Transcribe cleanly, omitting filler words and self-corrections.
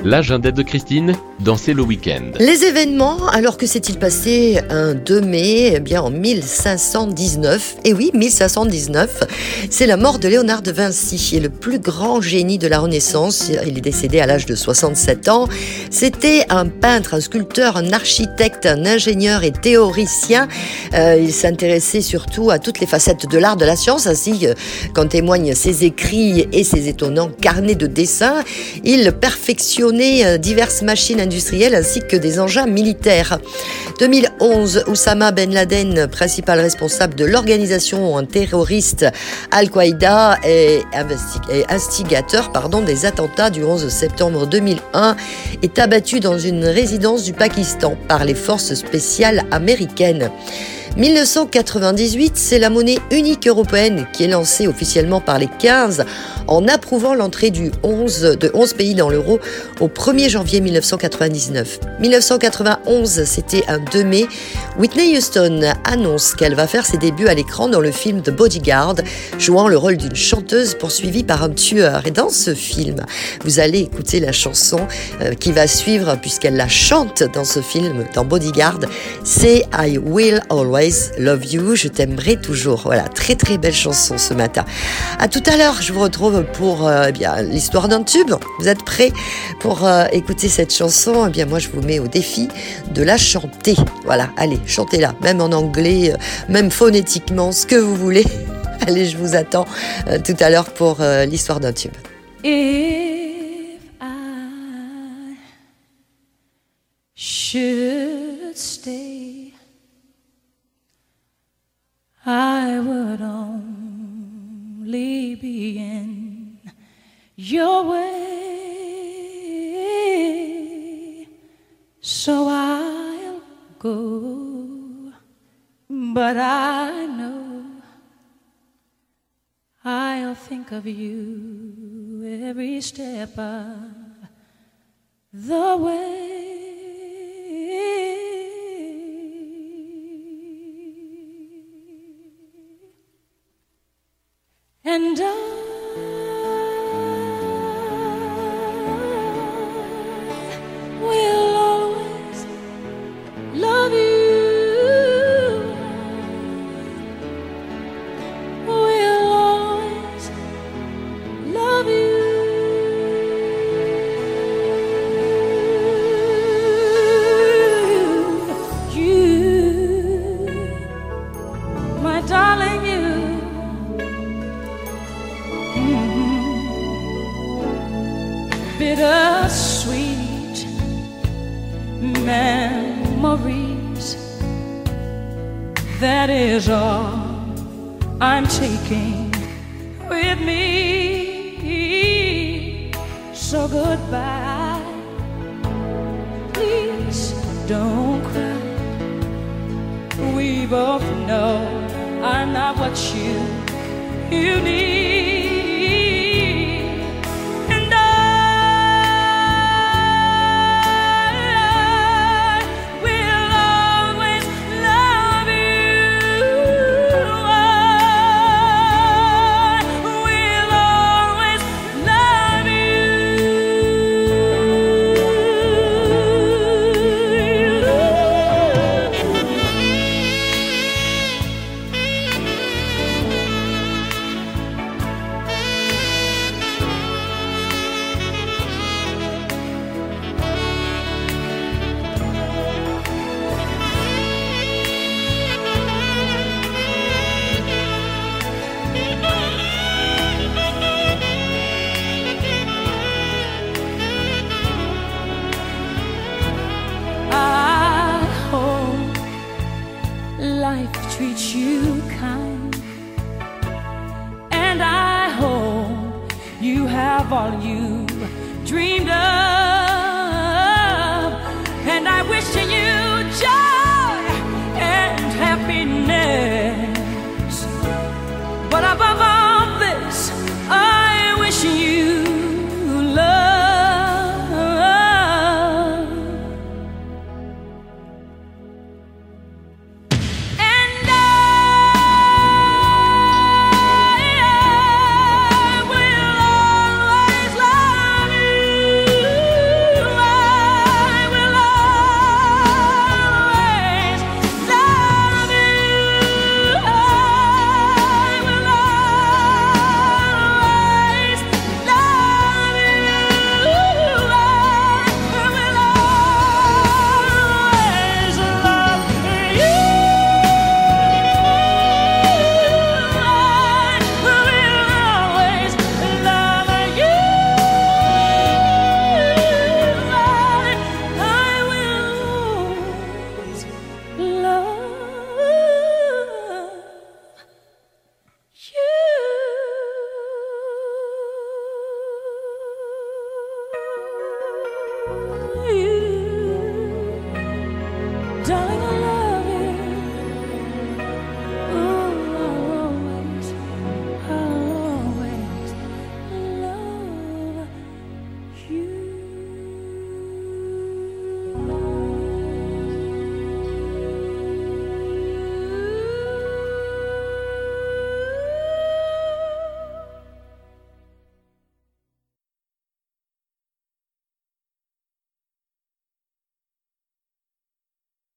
L'agenda de Christine, dans C'est le week-end. Les événements, alors que s'est-il passé un 2 mai, eh bien en 1519, et oui, 1519, c'est la mort de Léonard de Vinci, le plus grand génie de la Renaissance. Il est décédé à l'âge de 67 ans. C'était un peintre, un sculpteur, un architecte, un ingénieur et théoricien. Il s'intéressait surtout à toutes les facettes de l'art, de la science, ainsi qu'en témoignent ses écrits et ses étonnants carnets de dessins. Il perfectionnait diverses machines industrielles ainsi que des engins militaires. 2011, Oussama Ben Laden, principal responsable de l'organisation terroriste Al-Qaïda et instigateur des attentats du 11 septembre 2001, est abattu dans une résidence du Pakistan par les forces spéciales américaines. 1998, c'est la monnaie unique européenne qui est lancée officiellement par les 15 en approuvant l'entrée de 11 pays dans l'euro au 1er janvier 1999. 1991, c'était un 2 mai. Whitney Houston annonce qu'elle va faire ses débuts à l'écran dans le film The Bodyguard, jouant le rôle d'une chanteuse poursuivie par un tueur. Et dans ce film, vous allez écouter la chanson qui va suivre, puisqu'elle la chante dans ce film, dans Bodyguard, c'est I Will Always Love You, je t'aimerai toujours. Voilà, très très belle chanson ce matin. À tout à l'heure, je vous retrouve pour l'histoire d'un tube. Vous êtes prêts pour écouter cette chanson? Eh bien moi je vous mets au défi de la chanter. Voilà, allez, chantez-la, même en anglais, même phonétiquement, ce que vous voulez. Allez, je vous attends tout à l'heure pour l'histoire d'un tube. If I should stay, I would only be in your way, so I'll go, but I know I'll think of you every step of the way. And I will always love you. Will always love you. You, my darling, you. Bittersweet memories, that is all I'm taking with me. So goodbye, please don't cry. We both know I'm not what you need. Life treats you kind, and I hope you have all you dreamed of, and I wish you joy and happiness, but above all this, I wish you love. you.